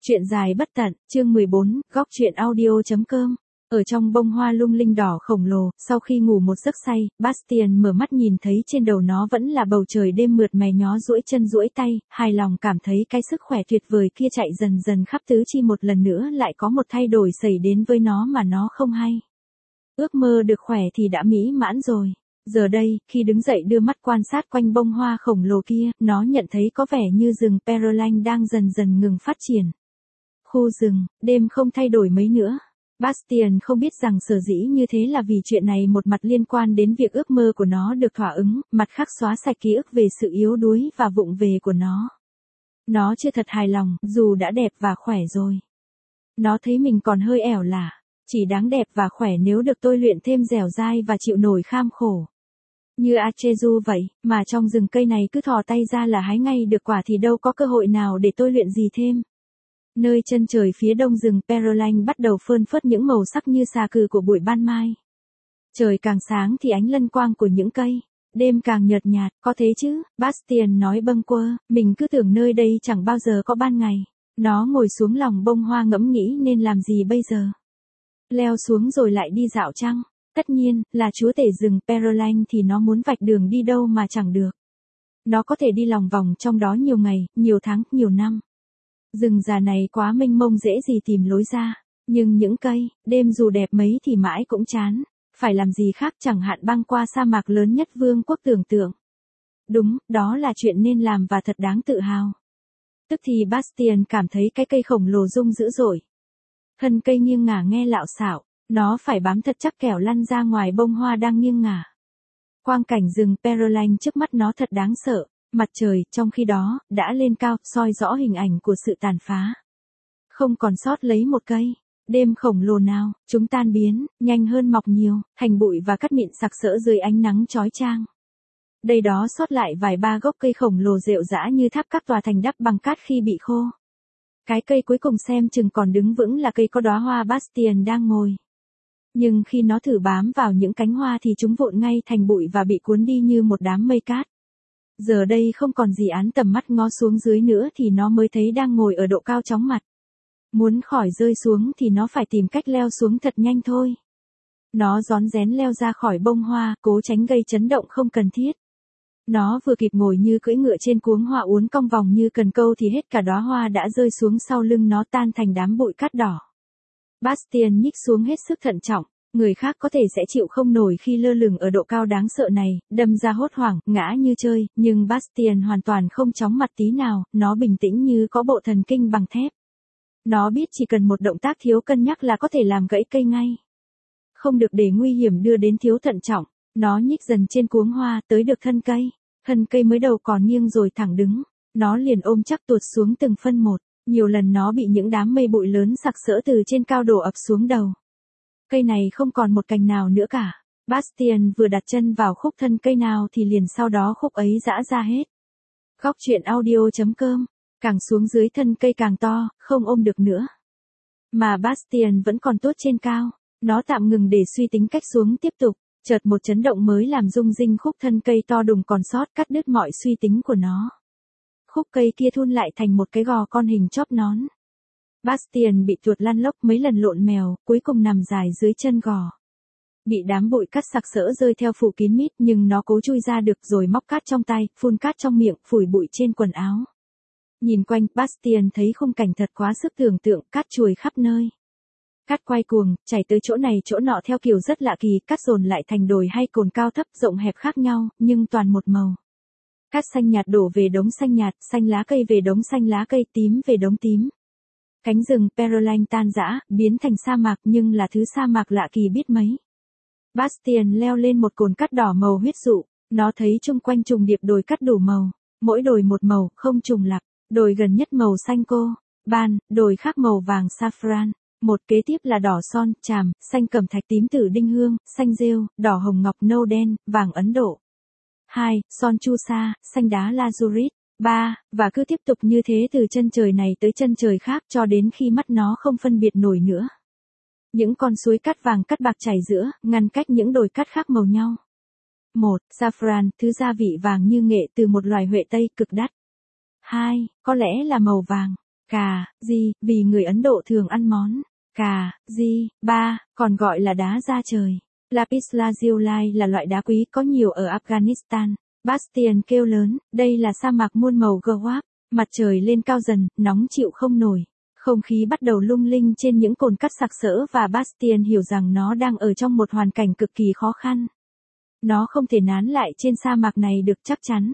Chuyện dài bất tận, chương 14, góc truyện audio.com. Ở trong bông hoa lung linh đỏ khổng lồ, sau khi ngủ một giấc say, Bastien mở mắt nhìn thấy trên đầu nó vẫn là bầu trời đêm mượt mà nhó duỗi chân duỗi tay, hài lòng cảm thấy cái sức khỏe tuyệt vời kia chạy dần dần khắp tứ chi một lần nữa lại có một thay đổi xảy đến với nó mà nó không hay. Ước mơ được khỏe thì đã mỹ mãn rồi. Giờ đây, khi đứng dậy đưa mắt quan sát quanh bông hoa khổng lồ kia, nó nhận thấy có vẻ như rừng Pearland đang dần dần ngừng phát triển. Khu rừng, đêm không thay đổi mấy nữa. Bastien không biết rằng sở dĩ như thế là vì chuyện này một mặt liên quan đến việc ước mơ của nó được thỏa ứng, mặt khác xóa sạch ký ức về sự yếu đuối và vụng về của nó. Nó chưa thật hài lòng, dù đã đẹp và khỏe rồi. Nó thấy mình còn hơi ẻo lả, chỉ đáng đẹp và khỏe nếu được tôi luyện thêm dẻo dai và chịu nổi kham khổ. Như Achezu vậy, mà trong rừng cây này cứ thò tay ra là hái ngay được quả thì đâu có cơ hội nào để tôi luyện gì thêm. Nơi chân trời phía đông rừng Pearland bắt đầu phơn phớt những màu sắc như xà cừ của buổi ban mai. Trời càng sáng thì ánh lân quang của những cây, đêm càng nhợt nhạt, có thế chứ, Bastien nói bâng quơ, mình cứ tưởng nơi đây chẳng bao giờ có ban ngày. Nó ngồi xuống lòng bông hoa ngẫm nghĩ nên làm gì bây giờ. Leo xuống rồi lại đi dạo chăng? Tất nhiên, là chúa tể rừng Pearland thì nó muốn vạch đường đi đâu mà chẳng được. Nó có thể đi lòng vòng trong đó nhiều ngày, nhiều tháng, nhiều năm. Rừng già này quá mênh mông dễ gì tìm lối ra. Nhưng những cây, đêm dù đẹp mấy thì mãi cũng chán. Phải làm gì khác chẳng hạn băng qua sa mạc lớn nhất vương quốc tưởng tượng. Đúng, đó là chuyện nên làm và thật đáng tự hào. Tức thì Bastien cảm thấy cái cây khổng lồ rung dữ dội. Thân cây nghiêng ngả nghe lạo xạo. Nó phải bám thật chắc kẻo lăn ra ngoài bông hoa đang nghiêng ngả. Quang cảnh rừng Pearland trước mắt nó thật đáng sợ. Mặt trời, trong khi đó, đã lên cao, soi rõ hình ảnh của sự tàn phá. Không còn sót lấy một cây. Đêm khổng lồ nào, chúng tan biến, nhanh hơn mọc nhiều, thành bụi và cát mịn sặc sỡ dưới ánh nắng chói chang. Đây đó sót lại vài ba gốc cây khổng lồ rệu rã như tháp các tòa thành đắp bằng cát khi bị khô. Cái cây cuối cùng xem chừng còn đứng vững là cây có đóa hoa Bastien đang ngồi. Nhưng khi nó thử bám vào những cánh hoa thì chúng vụn ngay thành bụi và bị cuốn đi như một đám mây cát. Giờ đây không còn gì án tầm mắt ngó xuống dưới nữa thì nó mới thấy đang ngồi ở độ cao chóng mặt. Muốn khỏi rơi xuống thì nó phải tìm cách leo xuống thật nhanh thôi. Nó rón rén leo ra khỏi bông hoa, cố tránh gây chấn động không cần thiết. Nó vừa kịp ngồi như cưỡi ngựa trên cuống hoa uốn cong vòng như cần câu thì hết cả đóa hoa đã rơi xuống sau lưng nó tan thành đám bụi cát đỏ. Bastien nhích xuống hết sức thận trọng. Người khác có thể sẽ chịu không nổi khi lơ lửng ở độ cao đáng sợ này, đâm ra hốt hoảng, ngã như chơi, nhưng Bastien hoàn toàn không chóng mặt tí nào, nó bình tĩnh như có bộ thần kinh bằng thép. Nó biết chỉ cần một động tác thiếu cân nhắc là có thể làm gãy cây ngay. Không được để nguy hiểm đưa đến thiếu thận trọng, nó nhích dần trên cuống hoa tới được thân cây. Thân cây mới đầu còn nghiêng rồi thẳng đứng, nó liền ôm chắc tuột xuống từng phân một, nhiều lần nó bị những đám mây bụi lớn sặc sỡ từ trên cao đổ ập xuống đầu. Cây này không còn một cành nào nữa cả. Bastien vừa đặt chân vào khúc thân cây nào thì liền sau đó khúc ấy giã ra hết. Góc truyện audio.com. Càng xuống dưới thân cây càng to, không ôm được nữa. Mà Bastien vẫn còn tốt trên cao. Nó tạm ngừng để suy tính cách xuống tiếp tục. Chợt một chấn động mới làm rung rinh khúc thân cây to đùng còn sót cắt đứt mọi suy tính của nó. Khúc cây kia thun lại thành một cái gò con hình chóp nón. Bastien bị tuột lăn lóc mấy lần lộn mèo, cuối cùng nằm dài dưới chân gò. Bị đám bụi cát sặc sỡ rơi theo phủ kín mít nhưng nó cố chui ra được rồi móc cát trong tay, phun cát trong miệng, phủi bụi trên quần áo. Nhìn quanh, Bastien thấy khung cảnh thật quá sức tưởng tượng, cát chuồi khắp nơi. Cát quay cuồng, chảy tới chỗ này chỗ nọ theo kiểu rất lạ kỳ, cát dồn lại thành đồi hay cồn cao thấp rộng hẹp khác nhau, nhưng toàn một màu. Cát xanh nhạt đổ về đống xanh nhạt, xanh lá cây về đống xanh lá cây, tím về đống tím. Cánh rừng Pearland tan rã, biến thành sa mạc nhưng là thứ sa mạc lạ kỳ biết mấy. Bastien leo lên một cồn cát đỏ màu huyết dụ, nó thấy chung quanh trùng điệp đồi cát đủ màu, mỗi đồi một màu, không trùng lặp, đồi gần nhất màu xanh cô, ban, đồi khác màu vàng saffron, một kế tiếp là đỏ son, tràm, xanh cẩm thạch tím tử đinh hương, xanh rêu, đỏ hồng ngọc nâu đen, vàng Ấn Độ. 2. Son chu sa, xanh đá lazurite. 3. Và cứ tiếp tục như thế từ chân trời này tới chân trời khác cho đến khi mắt nó không phân biệt nổi nữa. Những con suối cát vàng cát bạc chảy giữa, ngăn cách những đồi cát khác màu nhau. 1. Saffron, thứ gia vị vàng như nghệ từ một loài huệ tây cực đắt. 2. Có lẽ là màu vàng. Cà, ri, vì người Ấn Độ thường ăn món cà, ri, ba, còn gọi là đá da trời. Lapis lazuli là loại đá quý có nhiều ở Afghanistan. Bastian kêu lớn, đây là sa mạc muôn màu Ghawab. Mặt trời lên cao dần, nóng chịu không nổi. Không khí bắt đầu lung linh trên những cồn cát sặc sỡ và Bastian hiểu rằng nó đang ở trong một hoàn cảnh cực kỳ khó khăn. Nó không thể nán lại trên sa mạc này được chắc chắn.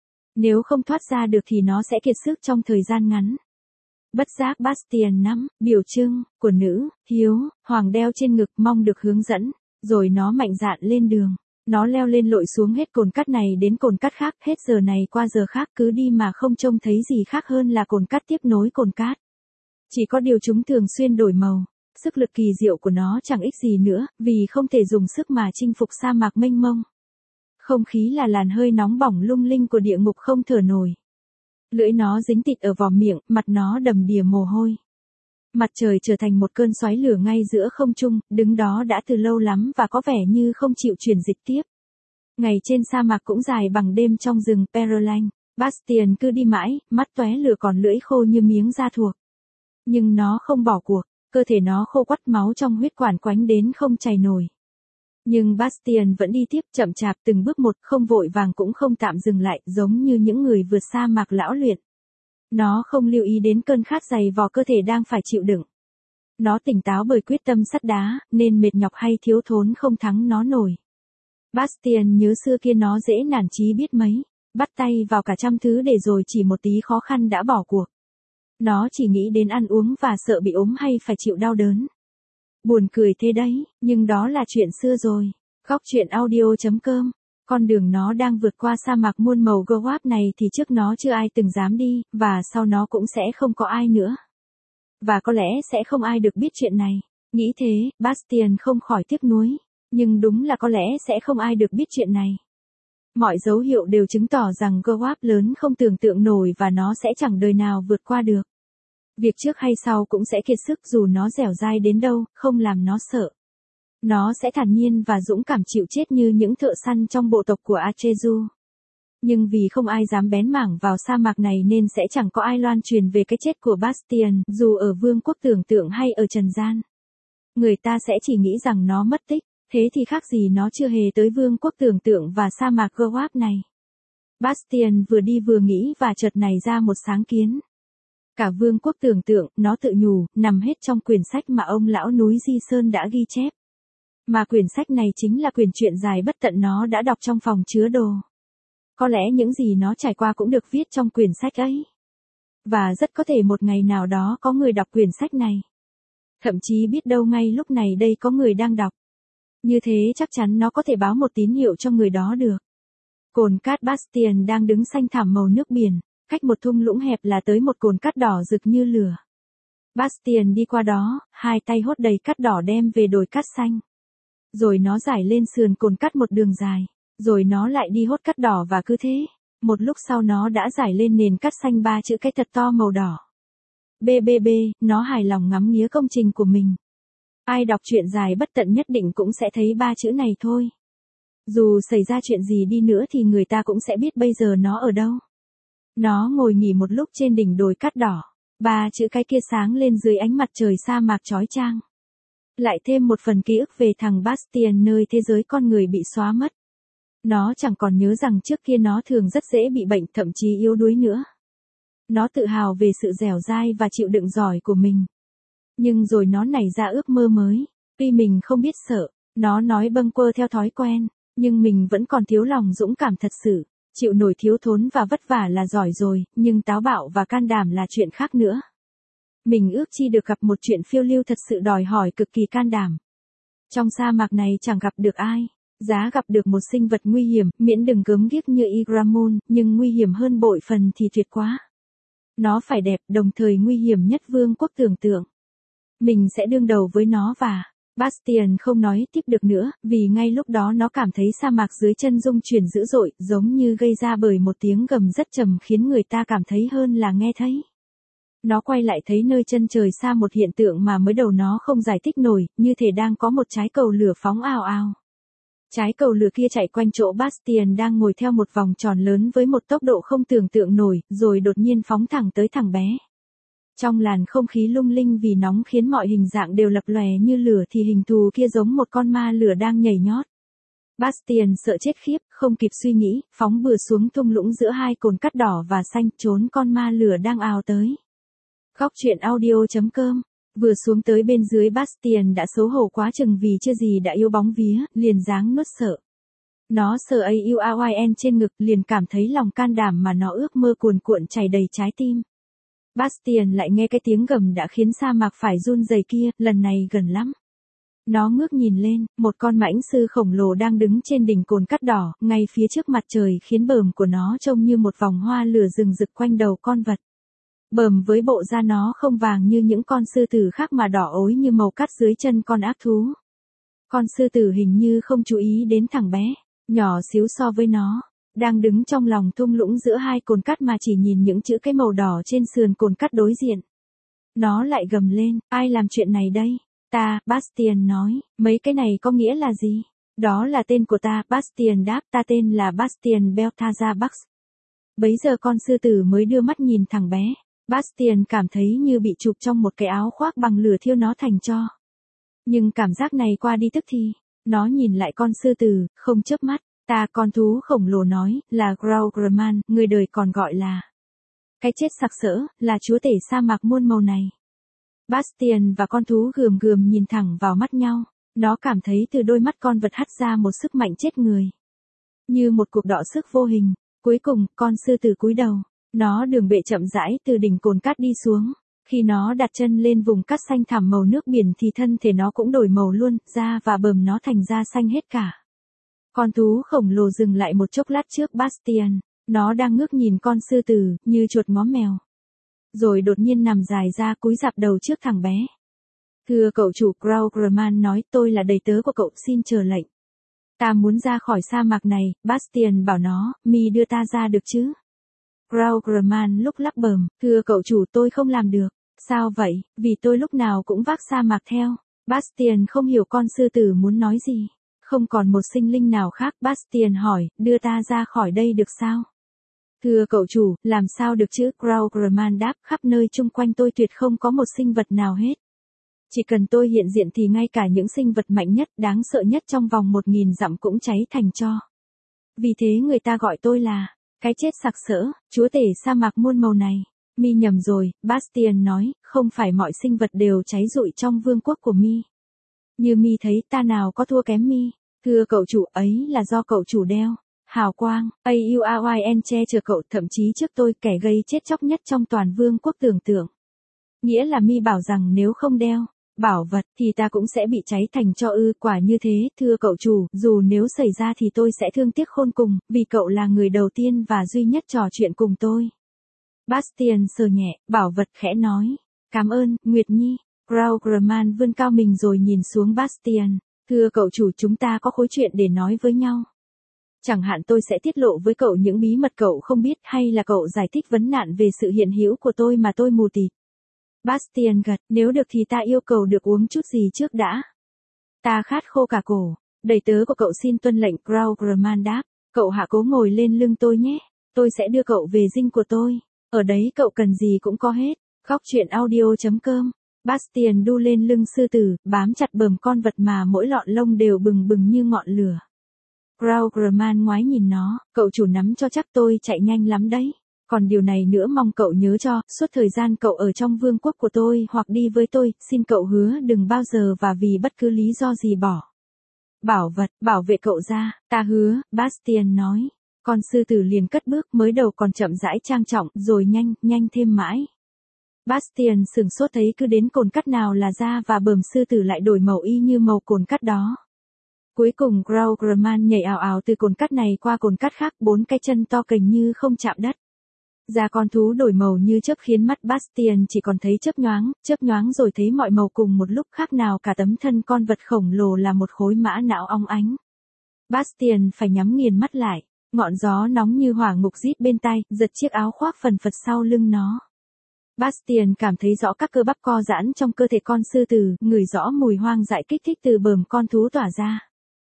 Nếu không thoát ra được thì nó sẽ kiệt sức trong thời gian ngắn. Bất giác Bastian nắm, biểu trưng, của nữ, hiếu, hoàng đeo trên ngực mong được hướng dẫn. Rồi nó mạnh dạn lên đường. Nó leo lên lội xuống hết cồn cát này đến cồn cát khác, hết giờ này qua giờ khác, cứ đi mà không trông thấy gì khác hơn là cồn cát tiếp nối cồn cát. Chỉ có điều chúng thường xuyên đổi màu. Sức lực kỳ diệu của nó chẳng ích gì nữa, vì không thể dùng sức mà chinh phục sa mạc mênh mông. Không khí là làn hơi nóng bỏng lung linh của địa ngục không thở nổi. Lưỡi nó dính thịt ở vòm miệng, mặt nó đầm đìa mồ hôi. Mặt trời trở thành một cơn xoáy lửa ngay giữa không trung, đứng đó đã từ lâu lắm và có vẻ như không chịu chuyển dịch tiếp. Ngày trên sa mạc cũng dài bằng đêm trong rừng Perelang. Bastian cứ đi mãi, mắt tóe lửa còn lưỡi khô như miếng da thuộc. Nhưng nó không bỏ cuộc, cơ thể nó khô quắt, máu trong huyết quản quánh đến không chảy nổi. Nhưng Bastian vẫn đi tiếp chậm chạp từng bước một, không vội vàng cũng không tạm dừng lại, giống như những người vượt sa mạc lão luyện. Nó không lưu ý đến cơn khát dày vò cơ thể đang phải chịu đựng. Nó tỉnh táo bởi quyết tâm sắt đá, nên mệt nhọc hay thiếu thốn không thắng nó nổi. Bastian nhớ xưa kia nó dễ nản chí biết mấy, bắt tay vào cả trăm thứ để rồi chỉ một tí khó khăn đã bỏ cuộc. Nó chỉ nghĩ đến ăn uống và sợ bị ốm hay phải chịu đau đớn. Buồn cười thế đấy, nhưng đó là chuyện xưa rồi. Góc truyện audio.com. Con đường nó đang vượt qua sa mạc muôn màu Ghawab này thì trước nó chưa ai từng dám đi, và sau nó cũng sẽ không có ai nữa. Và có lẽ sẽ không ai được biết chuyện này. Nghĩ thế, Bastian không khỏi tiếc nuối. Nhưng đúng là có lẽ sẽ không ai được biết chuyện này. Mọi dấu hiệu đều chứng tỏ rằng Ghawab lớn không tưởng tượng nổi và nó sẽ chẳng đời nào vượt qua được. Việc trước hay sau cũng sẽ kiệt sức, dù nó dẻo dai đến đâu, không làm nó sợ. Nó sẽ thản nhiên và dũng cảm chịu chết như những thợ săn trong bộ tộc của Achezu. Nhưng vì không ai dám bén mảng vào sa mạc này nên sẽ chẳng có ai loan truyền về cái chết của Bastian, dù ở vương quốc tưởng tượng hay ở trần gian. Người ta sẽ chỉ nghĩ rằng nó mất tích, thế thì khác gì nó chưa hề tới vương quốc tưởng tượng và sa mạc Ghawab này. Bastian vừa đi vừa nghĩ và chợt nảy ra một sáng kiến. Cả vương quốc tưởng tượng, nó tự nhủ, nằm hết trong quyển sách mà ông lão núi Di Sơn đã ghi chép. Mà quyển sách này chính là quyển truyện dài bất tận nó đã đọc trong phòng chứa đồ. Có lẽ những gì nó trải qua cũng được viết trong quyển sách ấy. Và rất có thể một ngày nào đó có người đọc quyển sách này. Thậm chí biết đâu ngay lúc này đây có người đang đọc. Như thế chắc chắn nó có thể báo một tín hiệu cho người đó được. Cồn cát Bastian đang đứng xanh thẳm màu nước biển, cách một thung lũng hẹp là tới một cồn cát đỏ rực như lửa. Bastian đi qua đó, hai tay hốt đầy cát đỏ đem về đồi cát xanh. Rồi nó giải lên sườn cồn cát một đường dài, rồi nó lại đi hốt cát đỏ và cứ thế. Một lúc sau nó đã giải lên nền cát xanh ba chữ cái thật to màu đỏ. BBB, nó hài lòng ngắm nghía công trình của mình. Ai đọc truyện dài bất tận nhất định cũng sẽ thấy ba chữ này thôi. Dù xảy ra chuyện gì đi nữa thì người ta cũng sẽ biết bây giờ nó ở đâu. Nó ngồi nghỉ một lúc trên đỉnh đồi cát đỏ. Ba chữ cái kia sáng lên dưới ánh mặt trời sa mạc chói chang. Lại thêm một phần ký ức về thằng Bastian nơi thế giới con người bị xóa mất. Nó chẳng còn nhớ rằng trước kia nó thường rất dễ bị bệnh, thậm chí yếu đuối nữa. Nó tự hào về sự dẻo dai và chịu đựng giỏi của mình. Nhưng rồi nó nảy ra ước mơ mới. Tuy mình không biết sợ, nó nói bâng quơ theo thói quen, nhưng mình vẫn còn thiếu lòng dũng cảm thật sự. Chịu nổi thiếu thốn và vất vả là giỏi rồi, nhưng táo bạo và can đảm là chuyện khác nữa. Mình ước chi được gặp một chuyện phiêu lưu thật sự đòi hỏi cực kỳ can đảm. Trong sa mạc này chẳng gặp được ai. Giá gặp được một sinh vật nguy hiểm, miễn đừng gớm ghiếc như Igramon, nhưng nguy hiểm hơn bội phần thì tuyệt quá. Nó phải đẹp, đồng thời nguy hiểm nhất vương quốc tưởng tượng. Mình sẽ đương đầu với nó và... Bastian không nói tiếp được nữa, vì ngay lúc đó nó cảm thấy sa mạc dưới chân rung chuyển dữ dội, giống như gây ra bởi một tiếng gầm rất trầm khiến người ta cảm thấy hơn là nghe thấy. Nó quay lại thấy nơi chân trời xa một hiện tượng mà mới đầu nó không giải thích nổi, như thể đang có một trái cầu lửa phóng ào ào. Trái cầu lửa kia chạy quanh chỗ Bastian đang ngồi theo một vòng tròn lớn với một tốc độ không tưởng tượng nổi, rồi đột nhiên phóng thẳng tới thằng bé. Trong làn không khí lung linh vì nóng khiến mọi hình dạng đều lập lòe như lửa thì hình thù kia giống một con ma lửa đang nhảy nhót. Bastien sợ chết khiếp, không kịp suy nghĩ, phóng bừa xuống thung lũng giữa hai cồn cát đỏ và xanh trốn con ma lửa đang ào tới. Góc truyện audio.com. Vừa xuống tới bên dưới Bastien đã xấu hổ quá chừng vì chưa gì đã yêu bóng vía, liền dáng nuốt sợ. Nó sờ AUAYN trên ngực liền cảm thấy lòng can đảm mà nó ước mơ cuồn cuộn chảy đầy trái tim. Bastien lại nghe cái tiếng gầm đã khiến sa mạc phải run rẩy kia, lần này gần lắm. Nó ngước nhìn lên, một con mãnh sư khổng lồ đang đứng trên đỉnh cồn cát đỏ, ngay phía trước mặt trời khiến bờm của nó trông như một vòng hoa lửa rừng rực quanh đầu con vật. Bờm với bộ da nó không vàng như những con sư tử khác mà đỏ ối như màu cát dưới chân con ác thú. Con sư tử hình như không chú ý đến thằng bé, nhỏ xíu so với nó, đang đứng trong lòng thung lũng giữa hai cồn cát mà chỉ nhìn những chữ cái màu đỏ trên sườn cồn cát đối diện. Nó lại gầm lên, ai làm chuyện này đây? Ta, Bastien nói, mấy cái này có nghĩa là gì? Đó là tên của ta, Bastien đáp, ta tên là Bastien Beltazar Bax. Bấy giờ con sư tử mới đưa mắt nhìn thằng bé. Bastien cảm thấy như bị chụp trong một cái áo khoác bằng lửa thiêu nó thành tro. Nhưng cảm giác này qua đi tức thì, nó nhìn lại con sư tử, không chớp mắt. Ta, con thú khổng lồ nói, là Graugraman, người đời còn gọi là cái chết sặc sỡ, là chúa tể sa mạc muôn màu này. Bastien và con thú gườm gườm nhìn thẳng vào mắt nhau, nó cảm thấy từ đôi mắt con vật hắt ra một sức mạnh chết người. Như một cuộc đọ sức vô hình, cuối cùng, con sư tử cúi đầu, nó đường bệ chậm rãi từ đỉnh cồn cát đi xuống. Khi nó đặt chân lên vùng cát xanh thẳm màu nước biển thì thân thể nó cũng đổi màu luôn, da và bờm nó thành da xanh hết cả. Con thú khổng lồ dừng lại một chốc lát trước Bastien, nó đang ngước nhìn con sư tử, như chuột ngó mèo. Rồi đột nhiên nằm dài ra cúi rạp đầu trước thằng bé. Thưa cậu chủ, Graugraman nói, tôi là đầy tớ của cậu, xin chờ lệnh. Ta muốn ra khỏi sa mạc này, Bastien bảo nó, mi đưa ta ra được chứ? Graugraman lúc lắp bờm, thưa cậu chủ, tôi không làm được. Sao vậy? Vì tôi lúc nào cũng vác sa mạc theo. Bastien không hiểu con sư tử muốn nói gì. Không còn một sinh linh nào khác, Bastien hỏi, đưa ta ra khỏi đây được sao? Thưa cậu chủ, làm sao được chứ? Graugraman đáp, khắp nơi chung quanh tôi tuyệt không có một sinh vật nào hết. Chỉ cần tôi hiện diện thì ngay cả những sinh vật mạnh nhất, đáng sợ nhất trong vòng 1000 dặm cũng cháy thành tro. Vì thế người ta gọi tôi là cái chết sặc sỡ, chúa tể sa mạc muôn màu này. Mi nhầm rồi, Bastien nói, không phải mọi sinh vật đều cháy rụi trong vương quốc của mi. Như mi thấy, ta nào có thua kém mi. Thưa cậu chủ, ấy là do cậu chủ đeo hào quang, AUAYN che chở cậu, thậm chí trước tôi kẻ gây chết chóc nhất trong toàn vương quốc tưởng tượng. Nghĩa là mi bảo rằng nếu không đeo bảo vật thì ta cũng sẽ bị cháy thành tro ư? Quả như thế, thưa cậu chủ, dù nếu xảy ra thì tôi sẽ thương tiếc khôn cùng, vì cậu là người đầu tiên và duy nhất trò chuyện cùng tôi. Bastien sờ nhẹ bảo vật khẽ nói, cảm ơn, Nguyệt Nhi. Graugraman vươn cao mình rồi nhìn xuống Bastien, thưa cậu chủ, chúng ta có khối chuyện để nói với nhau. Chẳng hạn tôi sẽ tiết lộ với cậu những bí mật cậu không biết, hay là cậu giải thích vấn nạn về sự hiện hữu của tôi mà tôi mù tịt. Bastien gật, nếu được thì ta yêu cầu được uống chút gì trước đã. Ta khát khô cả cổ. Đầy tớ của cậu xin tuân lệnh, Graugraman đáp. Cậu hạ cố ngồi lên lưng tôi nhé. Tôi sẽ đưa cậu về dinh của tôi. Ở đấy cậu cần gì cũng có hết. Góc truyện audio.com. Bastien đu lên lưng sư tử, bám chặt bờm con vật mà mỗi lọn lông đều bừng bừng như ngọn lửa. Graugraman ngoái nhìn nó, cậu chủ nắm cho chắc tôi chạy nhanh lắm đấy. Còn điều này nữa mong cậu nhớ cho, suốt thời gian cậu ở trong vương quốc của tôi hoặc đi với tôi, xin cậu hứa đừng bao giờ và vì bất cứ lý do gì bỏ bảo vật, bảo vệ cậu ra. Ta hứa, Bastien nói. Con sư tử liền cất bước, mới đầu còn chậm rãi trang trọng, rồi nhanh thêm mãi. Bastien sửng sốt thấy cứ đến cồn cát nào là da và bờm sư tử lại đổi màu y như màu cồn cát đó. Cuối cùng Graugraman nhảy ào ào từ cồn cát này qua cồn cát khác, 4 cái chân to cành như không chạm đất. Da con thú đổi màu như chớp khiến mắt Bastien chỉ còn thấy chớp nhoáng rồi thấy mọi màu cùng một lúc, khác nào cả tấm thân con vật khổng lồ là một khối mã não óng ánh. Bastien phải nhắm nghiền mắt lại, ngọn gió nóng như hỏa ngục rít bên tai, giật chiếc áo khoác phần phật sau lưng nó. Bastien cảm thấy rõ các cơ bắp co giãn trong cơ thể con sư tử, ngửi rõ mùi hoang dại kích thích từ bờm con thú tỏa ra.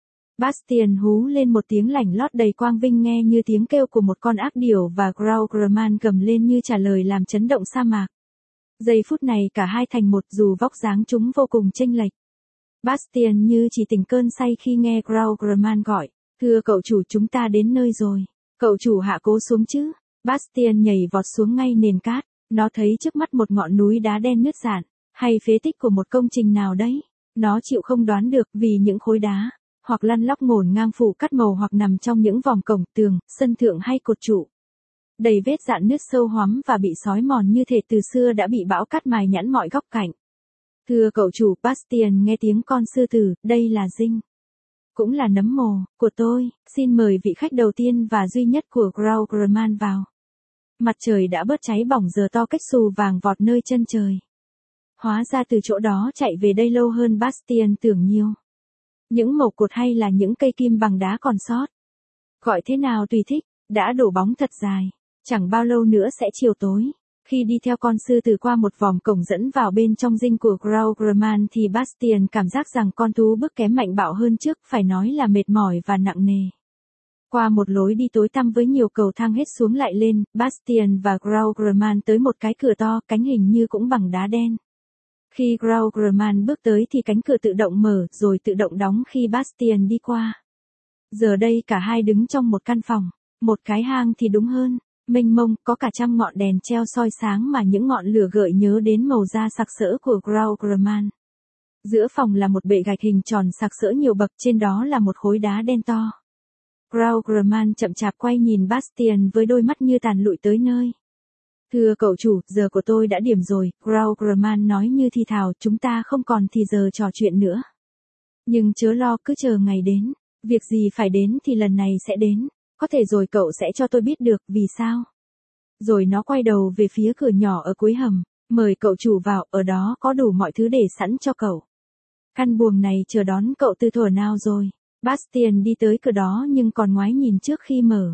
Bastien hú lên một tiếng lảnh lót đầy quang vinh nghe như tiếng kêu của một con ác điểu và Graugraman gầm lên như trả lời làm chấn động sa mạc. Giây phút này cả hai thành một dù vóc dáng chúng vô cùng chênh lệch. Bastien như chỉ tỉnh cơn say khi nghe Graugerman gọi. Thưa cậu chủ, chúng ta đến nơi rồi. Cậu chủ hạ cố xuống chứ. Bastien nhảy vọt xuống ngay nền cát. Nó thấy trước mắt một ngọn núi đá đen nứt rạn, hay phế tích của một công trình nào đấy. Nó chịu không đoán được vì những khối đá, hoặc lăn lóc ngổn ngang phủ cắt màu hoặc nằm trong những vòng cổng, tường, sân thượng hay cột trụ. Đầy vết rạn nứt sâu hoắm và bị xói mòn như thể từ xưa đã bị bão cát mài nhẵn mọi góc cạnh. Thưa cậu chủ, Bastien nghe tiếng con sư tử, đây là dinh. Cũng là nấm mồ, của tôi, xin mời vị khách đầu tiên và duy nhất của Graugerman vào. Mặt trời đã bớt cháy bỏng giờ to cách xù vàng vọt nơi chân trời. Hóa ra từ chỗ đó chạy về đây lâu hơn Bastien tưởng nhiều. Những mẩu cột hay là những cây kim bằng đá còn sót. Gọi thế nào tùy thích, đã đổ bóng thật dài. Chẳng bao lâu nữa sẽ chiều tối. Khi đi theo con sư tử qua một vòng cổng dẫn vào bên trong dinh của Graugerman thì Bastien cảm giác rằng con thú bước kém mạnh bạo hơn trước, phải nói là mệt mỏi và nặng nề. Qua một lối đi tối tăm với nhiều cầu thang hết xuống lại lên, Bastien và Graugerman tới một cái cửa to, cánh hình như cũng bằng đá đen. Khi Graugerman bước tới thì cánh cửa tự động mở rồi tự động đóng khi Bastien đi qua. Giờ đây cả hai đứng trong một căn phòng, một cái hang thì đúng hơn, mênh mông, có cả trăm ngọn đèn treo soi sáng mà những ngọn lửa gợi nhớ đến màu da sặc sỡ của Graugerman. Giữa phòng là một bệ gạch hình tròn sặc sỡ nhiều bậc, trên đó là một khối đá đen to. Graugerman chậm chạp quay nhìn Bastien với đôi mắt như tàn lụi tới nơi. Thưa cậu chủ, giờ của tôi đã điểm rồi, Graugerman nói như thì thào, chúng ta không còn thì giờ trò chuyện nữa. Nhưng chớ lo, cứ chờ ngày đến, việc gì phải đến thì lần này sẽ đến, có thể rồi cậu sẽ cho tôi biết được, vì sao. Rồi nó quay đầu về phía cửa nhỏ ở cuối hầm, mời cậu chủ vào, ở đó có đủ mọi thứ để sẵn cho cậu. Căn buồng này chờ đón cậu từ thuở nào rồi. Bastien đi tới cửa đó nhưng còn ngoái nhìn trước khi mở.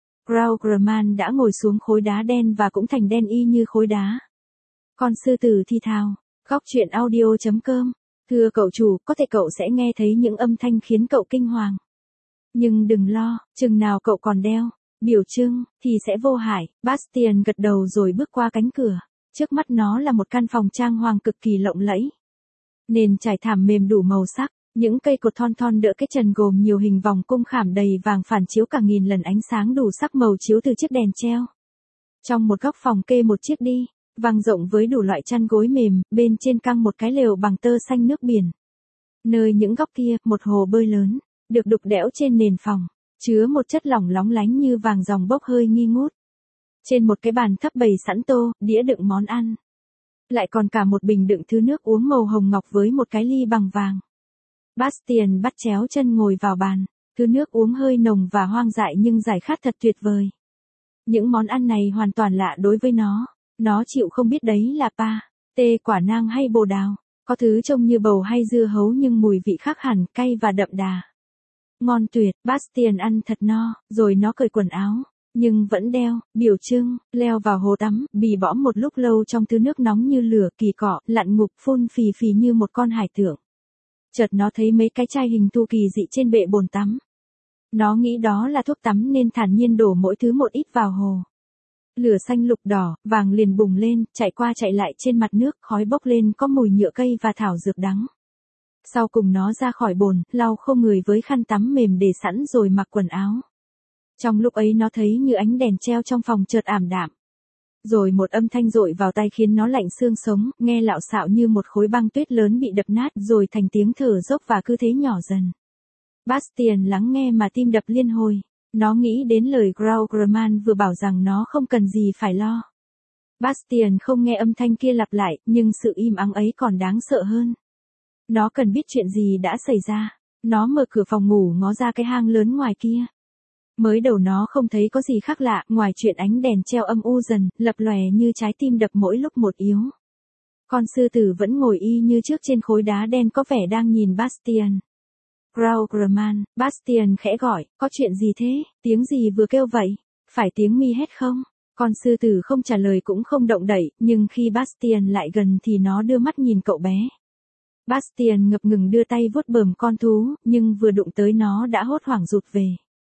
Graugerman đã ngồi xuống khối đá đen và cũng thành đen y như khối đá. Con sư tử thi thào, góc truyện audio.com. Thưa cậu chủ, có thể cậu sẽ nghe thấy những âm thanh khiến cậu kinh hoàng. Nhưng đừng lo, chừng nào cậu còn đeo biểu trưng thì sẽ vô hại. Bastien gật đầu rồi bước qua cánh cửa. Trước mắt nó là một căn phòng trang hoàng cực kỳ lộng lẫy. Nền trải thảm mềm đủ màu sắc. Những cây cột thon thon đỡ cái trần gồm nhiều hình vòng cung khảm đầy vàng phản chiếu cả nghìn lần ánh sáng đủ sắc màu chiếu từ chiếc đèn treo. Trong một góc phòng kê một chiếc đi, vang rộng với đủ loại chăn gối mềm, bên trên căng một cái lều bằng tơ xanh nước biển. Nơi những góc kia, một hồ bơi lớn, được đục đẽo trên nền phòng, chứa một chất lỏng lóng lánh như vàng ròng bốc hơi nghi ngút. Trên một cái bàn thấp bày sẵn tô, đĩa đựng món ăn. Lại còn cả một bình đựng thứ nước uống màu hồng ngọc với một cái ly bằng vàng. Bastien bắt chéo chân ngồi vào bàn, thứ nước uống hơi nồng và hoang dại nhưng giải khát thật tuyệt vời. Những món ăn này hoàn toàn lạ đối với nó chịu không biết đấy là pa, tê quả nang hay bồ đào, có thứ trông như bầu hay dưa hấu nhưng mùi vị khác hẳn, cay và đậm đà. Ngon tuyệt, Bastien ăn thật no, rồi nó cởi quần áo, nhưng vẫn đeo biểu trưng, leo vào hồ tắm, bì bõm một lúc lâu trong thứ nước nóng như lửa, kỳ cọ, lặn ngục phun phì phì như một con hải tượng. Chợt nó thấy mấy cái chai hình thù kỳ dị trên bệ bồn tắm. Nó nghĩ đó là thuốc tắm nên thản nhiên đổ mỗi thứ một ít vào hồ. Lửa xanh lục đỏ, vàng liền bùng lên, chạy qua chạy lại trên mặt nước, khói bốc lên có mùi nhựa cây và thảo dược đắng. Sau cùng nó ra khỏi bồn, lau khô người với khăn tắm mềm để sẵn rồi mặc quần áo. Trong lúc ấy nó thấy như ánh đèn treo trong phòng chợt ảm đạm. Rồi một âm thanh dội vào tai khiến nó lạnh xương sống, nghe lạo xạo như một khối băng tuyết lớn bị đập nát rồi thành tiếng thở dốc và cứ thế nhỏ dần. Bastien lắng nghe mà tim đập liên hồi. Nó nghĩ đến lời Graugerman vừa bảo rằng nó không cần gì phải lo. Bastien không nghe âm thanh kia lặp lại, nhưng sự im ắng ấy còn đáng sợ hơn. Nó cần biết chuyện gì đã xảy ra. Nó mở cửa phòng ngủ ngó ra cái hang lớn ngoài kia. Mới đầu nó không thấy có gì khác lạ, ngoài chuyện ánh đèn treo âm u dần, lập lòe như trái tim đập mỗi lúc một yếu. Con sư tử vẫn ngồi y như trước trên khối đá đen có vẻ đang nhìn Bastien. Graugerman, Bastien khẽ gọi, có chuyện gì thế, tiếng gì vừa kêu vậy, phải tiếng mi hét không? Con sư tử không trả lời cũng không động đậy, nhưng khi Bastien lại gần thì nó đưa mắt nhìn cậu bé. Bastien ngập ngừng đưa tay vuốt bờm con thú, nhưng vừa đụng tới nó đã hốt hoảng rụt về.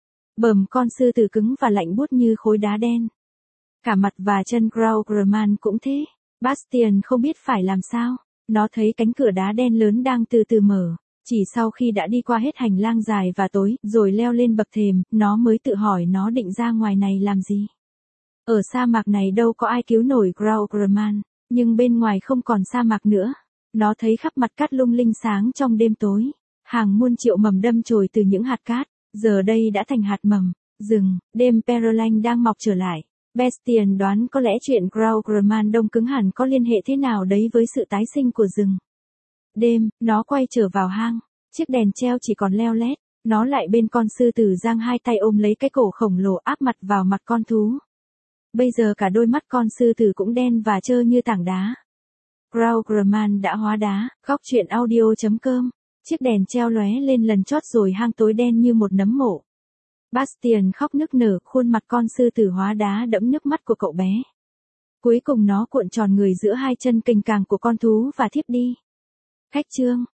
Bờm con sư tử cứng và lạnh buốt như khối đá đen. Cả mặt và chân Graugerman cũng thế. Bastian không biết phải làm sao. Nó thấy cánh cửa đá đen lớn đang từ từ mở. Chỉ sau khi đã đi qua hết hành lang dài và tối, rồi leo lên bậc thềm, nó mới tự hỏi nó định ra ngoài này làm gì. Ở sa mạc này đâu có ai cứu nổi Graugraman, nhưng bên ngoài không còn sa mạc nữa. Nó thấy khắp mặt cát lung linh sáng trong đêm tối. Hàng muôn triệu mầm đâm chồi từ những hạt cát, giờ đây đã thành hạt mầm. Rừng, đêm Peroline đang mọc trở lại. Bastian đoán có lẽ chuyện Graugraman đông cứng hẳn có liên hệ thế nào đấy với sự tái sinh của rừng. Đêm, nó quay trở vào hang. Chiếc đèn treo chỉ còn leo lét. Nó lại bên con sư tử giang hai tay ôm lấy cái cổ khổng lồ áp mặt vào mặt con thú. Bây giờ cả đôi mắt con sư tử cũng đen và trơ như tảng đá. Graugraman đã hóa đá. Góc truyện audio.com. Chiếc đèn treo lóe lên lần chót rồi hang tối đen như một nấm mộ. Bastian khóc nức nở, khuôn mặt con sư tử hóa đá đẫm nước mắt của cậu bé. Cuối cùng nó cuộn tròn người giữa hai chân kềnh càng của con thú và thiếp đi. Khách chương.